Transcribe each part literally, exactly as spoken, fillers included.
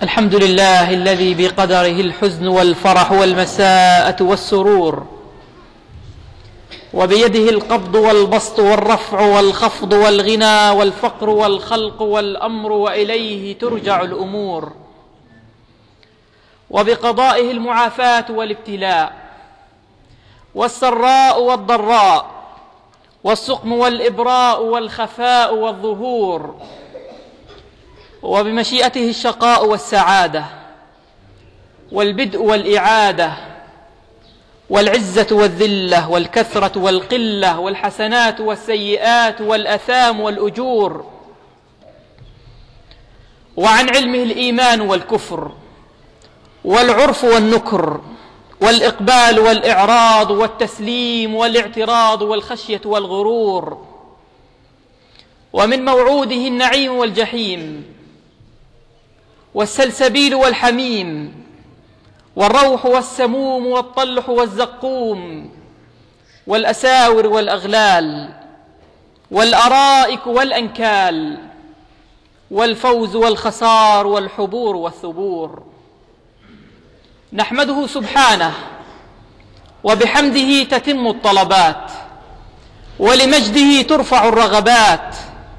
الحمد لله الذي بقدره الحزن والفرح والمساءة والسرور، وبيده القبض والبسط والرفع والخفض والغنى والفقر والخلق والأمر، وإليه ترجع الأمور، وبقضائه المعافاة والابتلاء والسراء والضراء والسقم والإبراء والخفاء والظهور، وبمشيئته الشقاء والسعادة والبدء والإعادة والعزة والذلة والكثرة والقلة والحسنات والسيئات والأثام والأجور، وعن علمه الإيمان والكفر والعرف والنكر والإقبال والإعراض والتسليم والاعتراض والخشية والغرور، ومن موعوده النعيم والجحيم والسلسبيل والحميم والروح والسموم والطلح والزقوم والأساور والأغلال والأرائك والأنكال والفوز والخسار والحبور والثبور. نحمده سبحانه وبحمده تتم الطلبات، ولمجده ترفع الرغبات،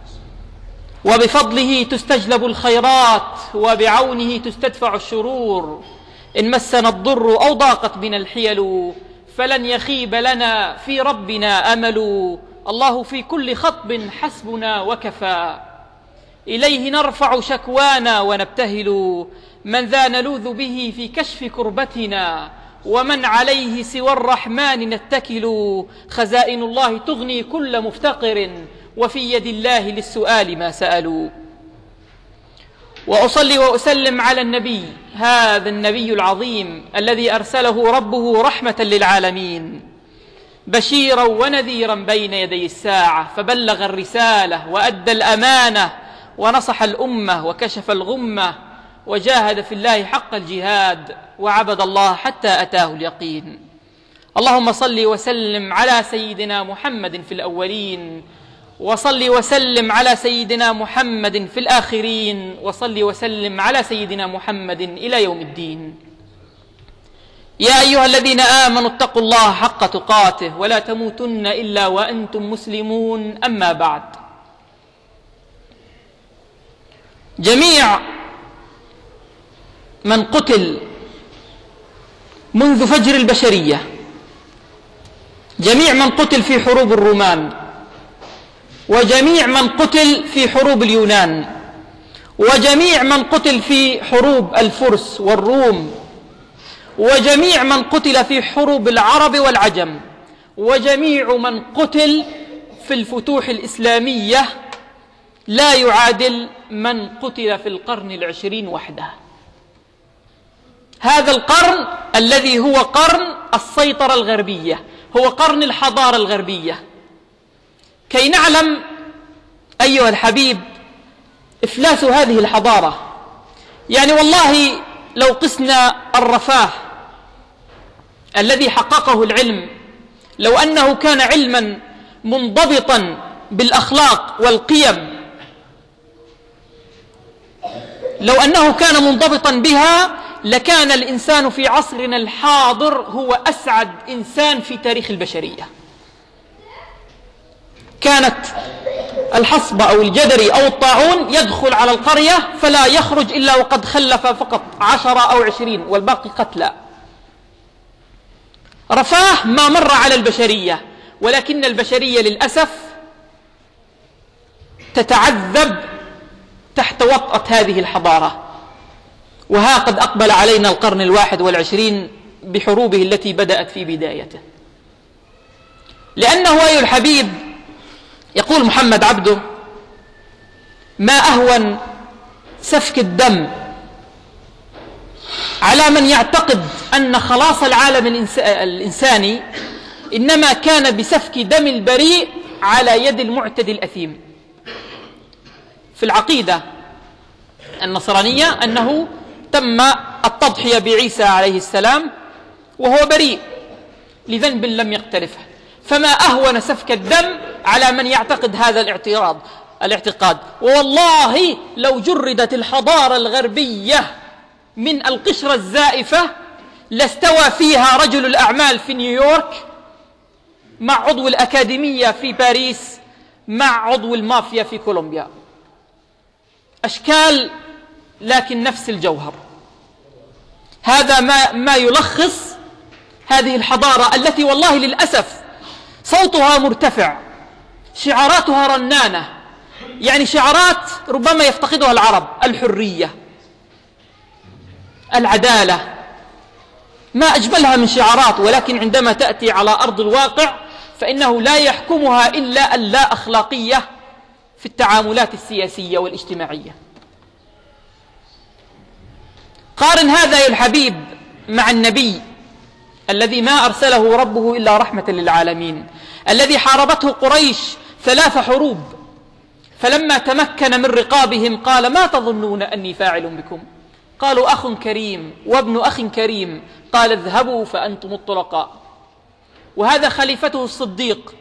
وبفضله تستجلب الخيرات، وبعونه تستدفع الشرور. إن مسنا الضر أو ضاقت بنا الحيل فلن يخيب لنا في ربنا أمل. الله في كل خطب حسبنا وكفى، إليه نرفع شكوانا ونبتهل. من ذا نلوذ به في كشف كربتنا، ومن عليه سوى الرحمن نتكل. خزائن الله تغني كل مفتقر، وفي يد الله للسؤال ما سألوا. وأصلي وأسلم على النبي، هذا النبي العظيم الذي أرسله ربه رحمة للعالمين، بشيرا ونذيرا بين يدي الساعة، فبلغ الرسالة وأدى الأمانة ونصح الأمة وكشف الغمة، وجاهد في الله حق الجهاد، وعبد الله حتى أتاه اليقين. اللهم صل وسلم على سيدنا محمد في الأولين، وصل وسلم على سيدنا محمد في الآخرين، وصل وسلم على سيدنا محمد إلى يوم الدين. يا أيها الذين آمنوا اتقوا الله حق تقاته، ولا تموتن إلا وأنتم مسلمون. أما بعد، جميع من قتل منذ فجر البشرية، جميع من قتل في حروب الرومان، وجميع من قتل في حروب اليونان، وجميع من قتل في حروب الفرس والروم، وجميع من قتل في حروب العرب والعجم، وجميع من قتل في الفتوح الإسلامية لا يعادل من قتل في القرن العشرين وحده. هذا القرن الذي هو قرن السيطرة الغربية، هو قرن الحضارة الغربية. كي نعلم أيها الحبيب إفلاس هذه الحضارة، يعني والله لو قسنا الرفاه الذي حققه العلم، لو أنه كان علما منضبطا بالأخلاق والقيم، لو أنه كان منضبطا بها، لكان الإنسان في عصرنا الحاضر هو أسعد إنسان في تاريخ البشرية. كانت الحصبة أو الجدري أو الطاعون يدخل على القرية فلا يخرج إلا وقد خلف فقط عشرة أو عشرين، والباقي قتلى. رفاه ما مر على البشرية، ولكن البشرية للأسف تتعذب تحت وطأة هذه الحضارة. وها قد أقبل علينا القرن الواحد والعشرين بحروبه التي بدأت في بدايته. لأنه أيها الحبيب، يقول محمد عبده: ما أهون سفك الدم على من يعتقد أن خلاص العالم الإنساني إنما كان بسفك دم البريء على يد المعتدي الأثيم. في العقيدة النصرانية أنه تم التضحية بعيسى عليه السلام وهو بريء لذنب لم يقترفه، فما أهون سفك الدم على من يعتقد هذا الاعتراض الاعتقاد. والله لو جردت الحضارة الغربية من القشرة الزائفة لاستوى فيها رجل الأعمال في نيويورك مع عضو الأكاديمية في باريس مع عضو المافيا في كولومبيا. أشكال لكن نفس الجوهر. هذا ما, ما يلخص هذه الحضارة التي والله للأسف صوتها مرتفع، شعاراتها رنانة، يعني شعارات ربما يفتقدها العرب: الحرية، العدالة، ما أجملها من شعارات، ولكن عندما تأتي على أرض الواقع فإنه لا يحكمها إلا اللا أخلاقية في التعاملات السياسية والاجتماعية. قارن هذا يا الحبيب مع النبي الذي ما أرسله ربه إلا رحمة للعالمين، الذي حاربته قريش ثلاث حروب، فلما تمكن من رقابهم قال: ما تظنون أني فاعل بكم؟ قالوا: أخ كريم وابن أخ كريم. قال: اذهبوا فأنتم الطلقاء. وهذا خليفته الصديق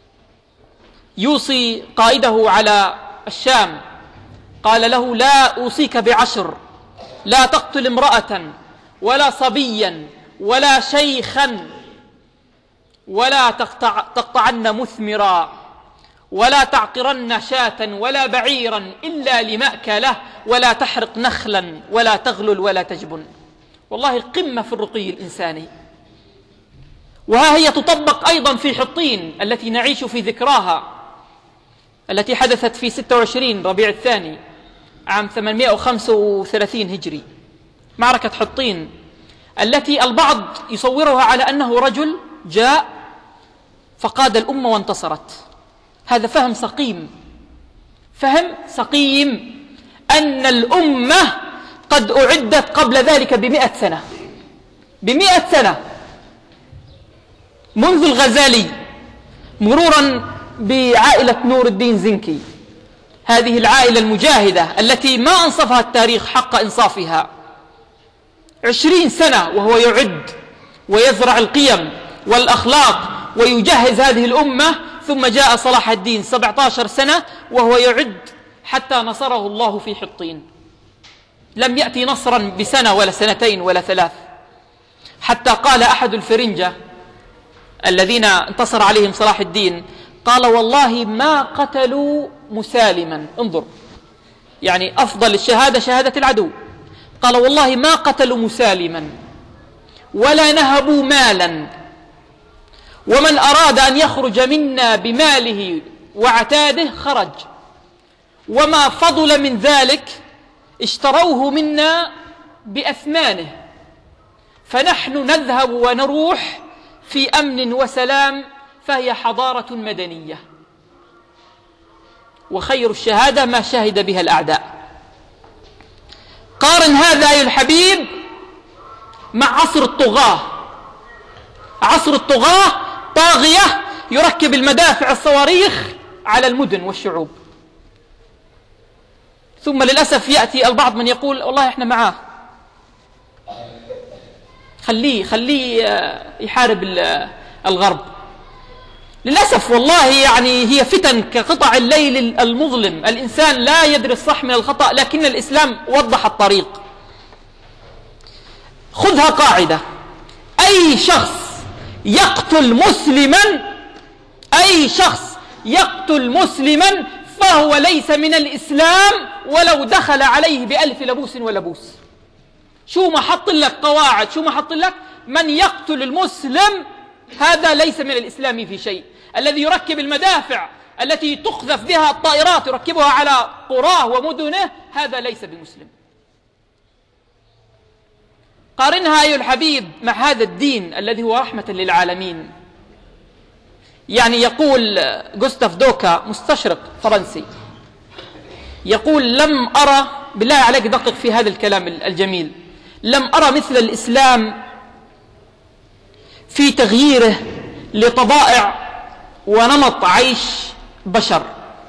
يوصي قائده على الشام، قال له: لا أوصيك بعشر: لا تقتل امرأة ولا صبيا ولا شيخا ولا تقطع تقطعن مثمرا ولا تعقرن شاة ولا بعيرا إلا لمأكله ولا تحرق نخلا ولا تغلل ولا تجبن. والله قمة في الرقي الإنساني. وها هي تطبق أيضا في حطين التي نعيش في ذكراها، التي حدثت في ستة وعشرين ربيع الثاني عام ثمانمائة وخمسة وثلاثين هجري، معركة حطين التي البعض يصورها على أنه رجل جاء فقاد الأمة وانتصرت. هذا فهم سقيم، فهم سقيم أن الأمة قد أعدت قبل ذلك بمئة سنة، بمئة سنة، منذ الغزالي مرورا بعائلة نور الدين زنكي، هذه العائلة المجاهدة التي ما أنصفها التاريخ حق إنصافها. عشرين سنة وهو يعد ويزرع القيم والأخلاق ويجهز هذه الأمة، ثم جاء صلاح الدين سبعة عشر سنة وهو يعد حتى نصره الله في حطين. لم يأتي نصرا بسنة ولا سنتين ولا ثلاث، حتى قال أحد الفرنجة الذين انتصر عليهم صلاح الدين، قال: والله ما قتلوا مسالما. انظر، يعني أفضل الشهادة شهادة العدو. قال: والله ما قتلوا مسالما ولا نهبوا مالا، ومن أراد أن يخرج منا بماله وعتاده خرج، وما فضل من ذلك اشتروه منا بأثمانه، فنحن نذهب ونروح في أمن وسلام، فهي حضارة مدنية. وخير الشهادة ما شهد بها الأعداء. قارن هذا يا الحبيب مع عصر الطغاة. عصر الطغاة طاغية يركب المدافع الصواريخ على المدن والشعوب، ثم للأسف يأتي البعض من يقول: والله إحنا معاه، خليه خليه يحارب الغرب. للأسف والله يعني هي فتن كقطع الليل المظلم، الإنسان لا يدري الصح من الخطأ، لكن الإسلام وضح الطريق. خذها قاعدة: أي شخص يقتل مسلما أي شخص يقتل مسلما فهو ليس من الإسلام ولو دخل عليه بألف لبوس ولبوس. شو ما حط لك قواعد، شو ما حط لك، من يقتل المسلم هذا ليس من الإسلام في شيء. الذي يركب المدافع التي تقذف بها الطائرات يركبها على قراه ومدنه هذا ليس بمسلم. قارنها أيها الحبيب مع هذا الدين الذي هو رحمة للعالمين. يعني يقول غوستاف دوكا مستشرق فرنسي، يقول: لم أرى، بالله عليك دقق في هذا الكلام الجميل، لم أرى مثل الإسلام في تغييره لطبائع ونمط عيش بشر.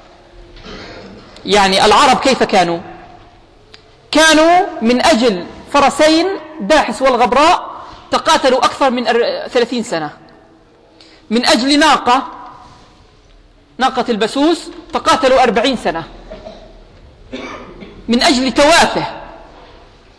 يعني العرب كيف كانوا؟ كانوا من أجل فرسين داحس والغبراء تقاتلوا أكثر من ثلاثين سنة. من أجل ناقة، ناقة البسوس، تقاتلوا أربعين سنة. من أجل توافه،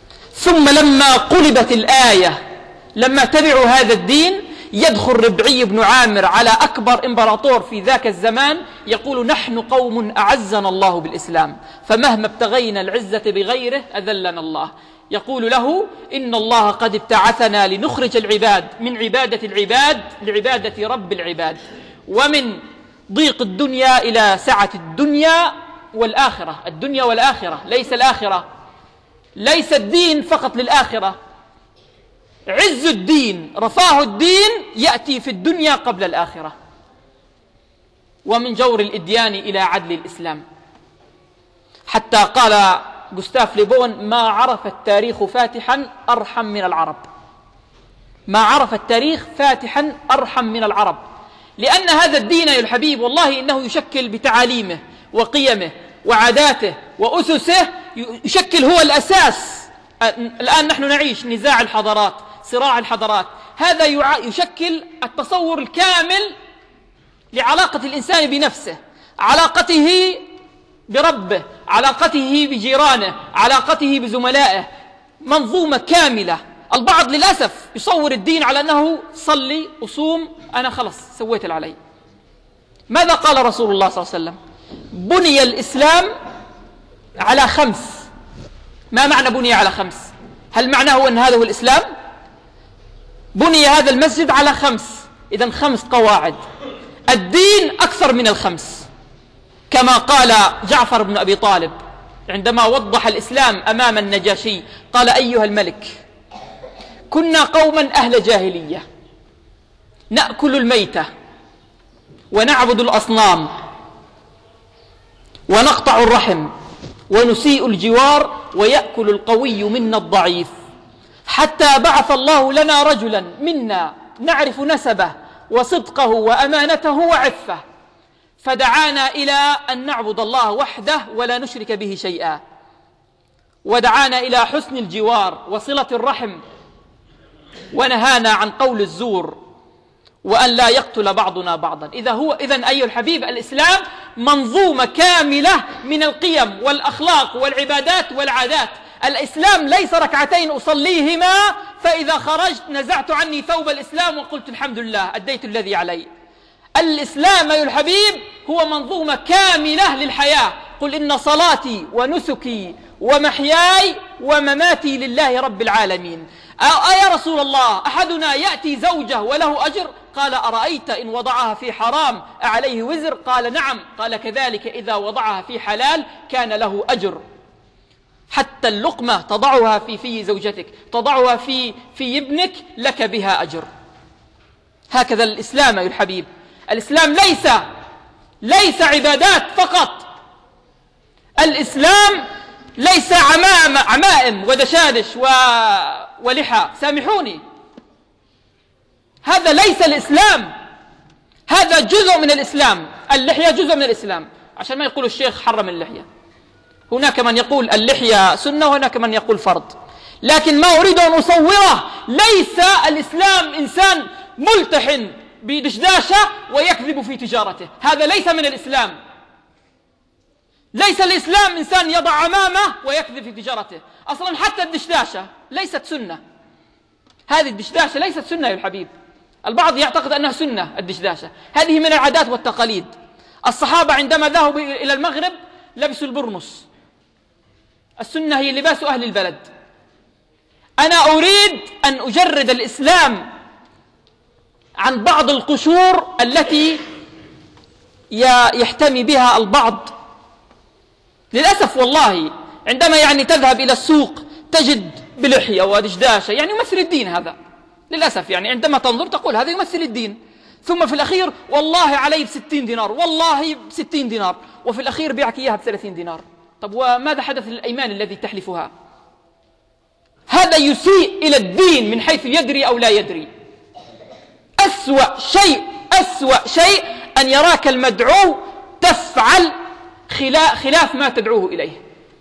ثم لما قلبت الآية لما تبعوا هذا الدين يدخل ربعي بن عامر على أكبر إمبراطور في ذاك الزمان يقول نحن قوم أعزنا الله بالإسلام فمهما ابتغينا العزة بغيره أذلنا الله. يقول له إن الله قد ابتعثنا لنخرج العباد من عبادة العباد لعبادة رب العباد ومن ضيق الدنيا إلى سعة الدنيا والآخرة. الدنيا والآخرة ليس الآخرة، ليس الدين فقط للآخرة. عز الدين رفاه الدين يأتي في الدنيا قبل الآخرة. ومن جور الإديان إلى عدل الإسلام، حتى قال جوستاف ليبون ما عرف التاريخ فاتحا أرحم من العرب. ما عرف التاريخ فاتحا أرحم من العرب، لأن هذا الدين يا الحبيب والله إنه يشكل بتعاليمه وقيمه وعاداته وأسسه، يشكل هو الأساس. الآن نحن نعيش نزاع الحضارات، صراع الحضارات، هذا يشكل التصور الكامل لعلاقة الإنسان بنفسه، علاقته بربه، علاقته بجيرانه، علاقته بزملائه، منظومة كاملة. البعض للأسف يصور الدين على أنه صلي وصوم أنا خلص سويت اللي علي. ماذا قال رسول الله صلى الله عليه وسلم؟ بني الإسلام على خمس. ما معنى بني على خمس؟ هل معناه أن هذا هو الإسلام؟ بني هذا المسجد على خمس، إذن خمس قواعد. الدين أكثر من الخمس، كما قال جعفر بن أبي طالب عندما وضح الإسلام أمام النجاشي قال أيها الملك كنا قوما أهل جاهلية نأكل الميتة ونعبد الأصنام ونقطع الرحم ونسيء الجوار ويأكل القوي منا الضعيف، حتى بعث الله لنا رجلا منا نعرف نسبه وصدقه وأمانته وعفه، فدعانا إلى أن نعبد الله وحده ولا نشرك به شيئا، ودعانا إلى حسن الجوار وصلة الرحم، ونهانا عن قول الزور وأن لا يقتل بعضنا بعضا. إذا هو إذن أيها الحبيب الإسلام منظومة كاملة من القيم والأخلاق والعبادات والعادات. الإسلام ليس ركعتين أصليهما فإذا خرجت نزعت عني ثوب الإسلام وقلت الحمد لله أديت الذي علي. الإسلام أيها الحبيب هو منظومة كاملة للحياة. قل إن صلاتي ونسكي ومحياي ومماتي لله رب العالمين. أيا رسول الله أحدنا يأتي زوجه وله أجر؟ قال أرأيت إن وضعها في حرام أعليه وزر؟ قال نعم. قال كذلك إذا وضعها في حلال كان له أجر. حتى اللقمة تضعها في في زوجتك، تضعها في في ابنك، لك بها أجر. هكذا الإسلام أيها الحبيب. الإسلام ليس ليس عبادات فقط. الإسلام ليس عمام عمائم ودشادش و... ولحى، سامحوني، هذا ليس الإسلام، هذا جزء من الإسلام. اللحية جزء من الإسلام، عشان ما يقول الشيخ حرم اللحية. هناك من يقول اللحية سنة وهناك من يقول فرض، لكن ما أريد أن أصوره ليس الإسلام إنسان ملتحن بدشداشة ويكذب في تجارته، هذا ليس من الإسلام. ليس الإسلام إنسان يضع عمامه ويكذب في تجارته. أصلا حتى الدشداشة ليست سنة، هذه الدشداشة ليست سنة يا الحبيب. البعض يعتقد أنها سنة الدشداشة، هذه من العادات والتقاليد. الصحابة عندما ذهبوا إلى المغرب لبسوا البرنس، السنة هي لباس أهل البلد. أنا أريد أن أجرد الإسلام عن بعض القشور التي يحتمي بها البعض. للأسف والله عندما يعني تذهب إلى السوق تجد بلحية ودشداشة، يعني يمثل الدين هذا. للأسف يعني عندما تنظر تقول هذا يمثل الدين، ثم في الأخير والله علي بستين دينار، والله بستين دينار، وفي الأخير بيعك إياها بثلاثين دينار. طب وماذا حدث للأيمان الذي تحلفها؟ هذا يسيء إلى الدين من حيث يدري أو لا يدري. أسوأ شيء أسوأ شيء أن يراك المدعو تفعل خلاف ما تدعوه إليه.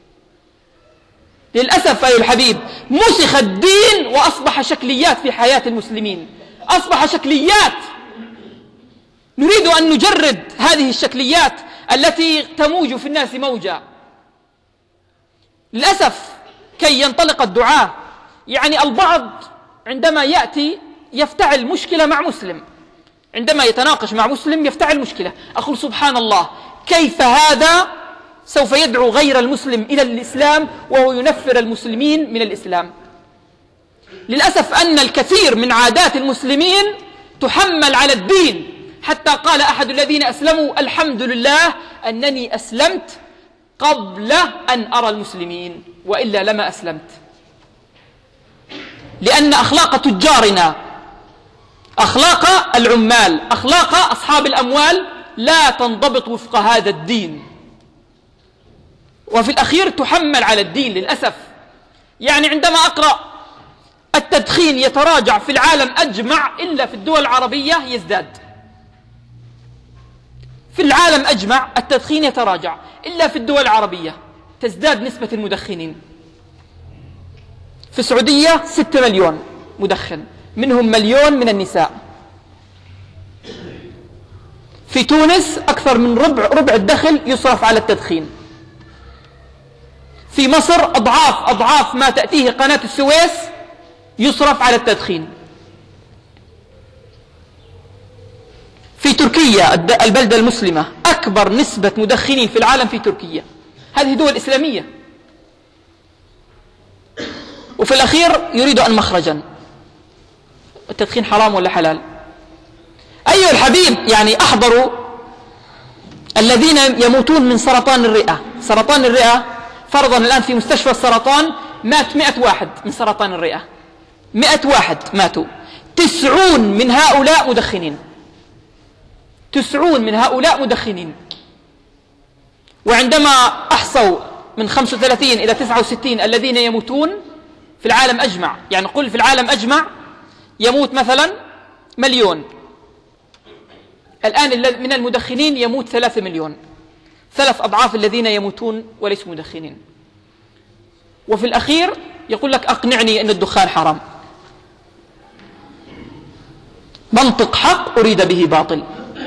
للأسف أيها الحبيب مسخ الدين وأصبح شكليات في حياة المسلمين، أصبح شكليات. نريد أن نجرد هذه الشكليات التي تموج في الناس موجا. للأسف كي ينطلق الدعاة يعني البعض عندما يأتي يفتعل مشكلة مع مسلم، عندما يتناقش مع مسلم يفتعل مشكلة، أقول سبحان الله، كيف هذا سوف يدعو غير المسلم إلى الإسلام وهو ينفر المسلمين من الإسلام؟ للأسف أن الكثير من عادات المسلمين تحمل على الدين، حتى قال أحد الذين أسلموا: الحمد لله أنني أسلمت قبل أن أرى المسلمين، وإلا لما أسلمت. لأن أخلاق تجارنا، أخلاق العمال، أخلاق أصحاب الأموال لا تنضبط وفق هذا الدين، وفي الأخير تحمل على الدين للأسف. يعني عندما أقرأ التدخين يتراجع في العالم أجمع إلا في الدول العربية يزداد، في العالم أجمع التدخين يتراجع إلا في الدول العربية تزداد نسبة المدخنين. في السعودية ستة مليون مدخن، منهم مليون من النساء. في تونس أكثر من ربع ربع الدخل يصرف على التدخين. في مصر أضعاف أضعاف ما تأتيه قناة السويس يصرف على التدخين. في تركيا البلدة المسلمة أكبر نسبة مدخنين في العالم في تركيا. هذه دول إسلامية. وفي الأخير يريد أن مخرجا: التدخين حرام ولا حلال؟ أيها الحبيب، يعني أحضروا الذين يموتون من سرطان الرئة. سرطان الرئة فرضا الآن في مستشفى السرطان مات مئة واحد من سرطان الرئة، مئة واحد ماتوا، تسعون من هؤلاء مدخنين، تسعون من هؤلاء مدخنين. وعندما أحصوا من خمسة وثلاثين إلى تسعة وستين الذين يموتون في العالم أجمع، يعني قل في العالم أجمع يموت مثلا مليون، الآن من المدخنين يموت ثلاثة مليون، ثلاث أضعاف الذين يموتون وليسوا مدخنين. وفي الأخير يقول لك: أقنعني أن الدخان حرام. منطق حق أريد به باطل.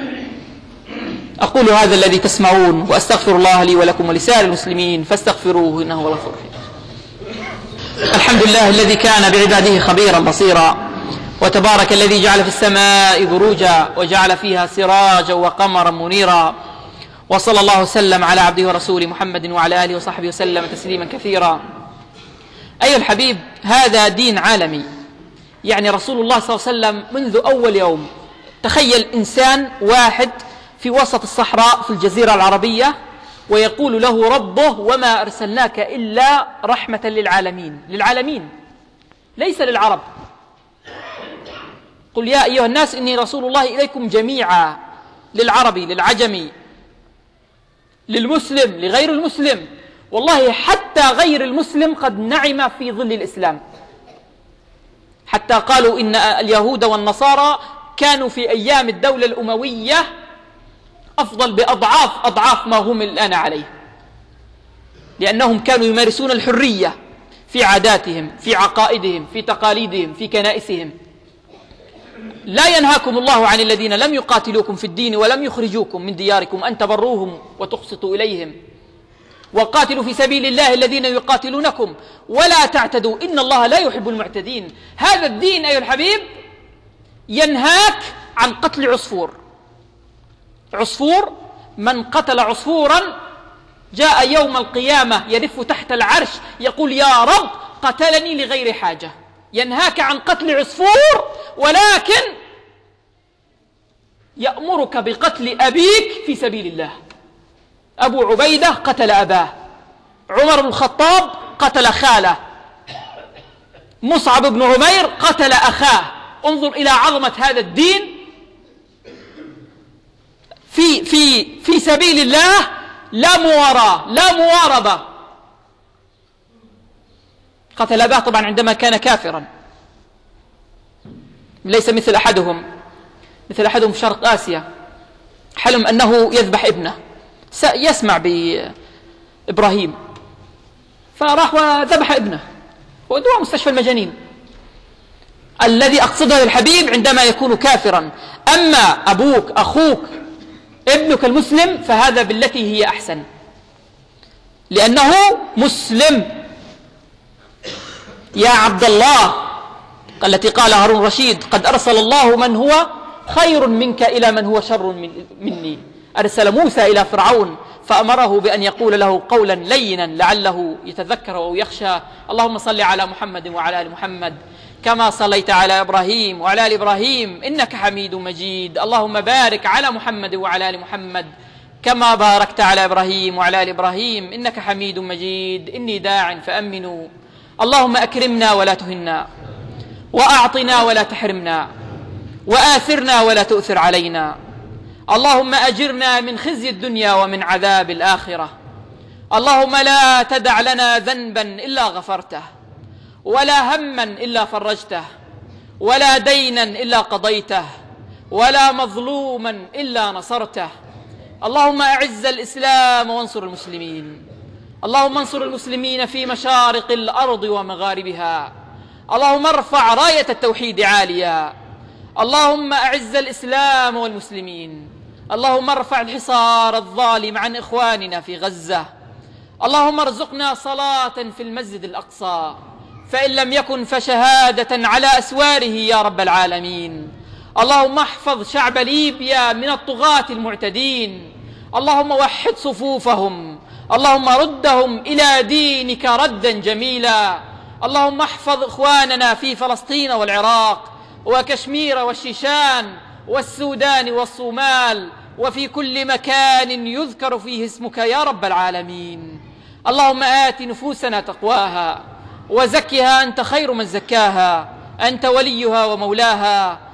أقول هذا الذي تسمعون، وأستغفر الله لي ولكم ولسائر المسلمين فاستغفروه إنه هو الغفور الرحيم. الحمد لله الذي كان بعباده خبيرا بصيرا، وتبارك الذي جعل في السماء بروجا وجعل فيها سراجا وقمرا منيرا، وصلى الله وسلم على عبده ورسوله محمد وعلى آله وصحبه وسلم تسليما كثيرا. أيها الحبيب، هذا دين عالمي. يعني رسول الله صلى الله عليه وسلم منذ أول يوم، تخيل إنسان واحد في وسط الصحراء في الجزيرة العربية ويقول له ربه: وما أرسلناك إلا رحمة للعالمين. للعالمين ليس للعرب. قل يا أيها الناس إني رسول الله إليكم جميعا، للعربي، للعجمي، للمسلم، لغير المسلم. والله حتى غير المسلم قد نعم في ظل الإسلام، حتى قالوا إن اليهود والنصارى كانوا في أيام الدولة الأموية أفضل بأضعاف أضعاف ما هم الآن عليه، لأنهم كانوا يمارسون الحرية في عاداتهم، في عقائدهم، في تقاليدهم، في كنائسهم. لا ينهاكم الله عن الذين لم يقاتلوكم في الدين ولم يخرجوكم من دياركم أن تبروهم وتقسطوا إليهم، وقاتلوا في سبيل الله الذين يقاتلونكم ولا تعتدوا إن الله لا يحب المعتدين. هذا الدين أيها الحبيب ينهاك عن قتل عصفور. عصفور، من قتل عصفورا جاء يوم القيامة يلف تحت العرش يقول: يا رب قتلني لغير حاجة. ينهاك عن قتل عصفور، ولكن يأمرك بقتل أبيك في سبيل الله. أبو عبيدة قتل أباه، عمر بن الخطاب قتل خاله، مصعب بن عمير قتل أخاه. انظر إلى عظمة هذا الدين. في في في سبيل الله لا مواراة، لا مواربة. قتل أباه طبعا عندما كان كافرا، ليس مثل أحدهم مثل أحدهم في شرق آسيا حلم أنه يذبح ابنه، يسمع بإبراهيم فراح وذبح ابنه ودوه مستشفى المجانين. الذي أقصده الحبيب عندما يكون كافرا. أما أبوك، أخوك، ابنك المسلم فهذا بالتي هي أحسن، لأنه مسلم. يا عبد الله التي قال هارون رشيد: قد أرسل الله من هو خير منك إلى من هو شر من مني. أرسل موسى إلى فرعون فأمره بأن يقول له قولا لينا لعله يتذكر أو يخشى. اللهم صل على محمد وعلى آل محمد كما صليت على إبراهيم وعلى آل إبراهيم إنك حميد مجيد. اللهم بارك على محمد وعلى آل محمد كما باركت على إبراهيم وعلى آل إبراهيم إنك حميد مجيد. إني داع فأمنوا. اللهم أكرمنا ولا تهنا، وأعطنا ولا تحرمنا، وآثرنا ولا تؤثر علينا. اللهم أجرنا من خزي الدنيا ومن عذاب الآخرة. اللهم لا تدع لنا ذنبا إلا غفرته، ولا هما إلا فرجته، ولا دينا إلا قضيته، ولا مظلوما إلا نصرته. اللهم أعز الإسلام وانصر المسلمين. اللهم انصر المسلمين في مشارق الأرض ومغاربها. اللهم ارفع راية التوحيد عاليا. اللهم أعز الإسلام والمسلمين. اللهم ارفع الحصار الظالم عن إخواننا في غزة. اللهم ارزقنا صلاة في المسجد الأقصى، فإن لم يكن فشهادة على أسواره يا رب العالمين. اللهم احفظ شعب ليبيا من الطغاة المعتدين. اللهم وحد صفوفهم. اللهم ردهم إلى دينك ردا جميلا. اللهم احفظ إخواننا في فلسطين والعراق وكشمير والشيشان والسودان والصومال وفي كل مكان يذكر فيه اسمك يا رب العالمين. اللهم آت نفوسنا تقواها وزكها أنت خير من زكاها، أنت وليها ومولاها.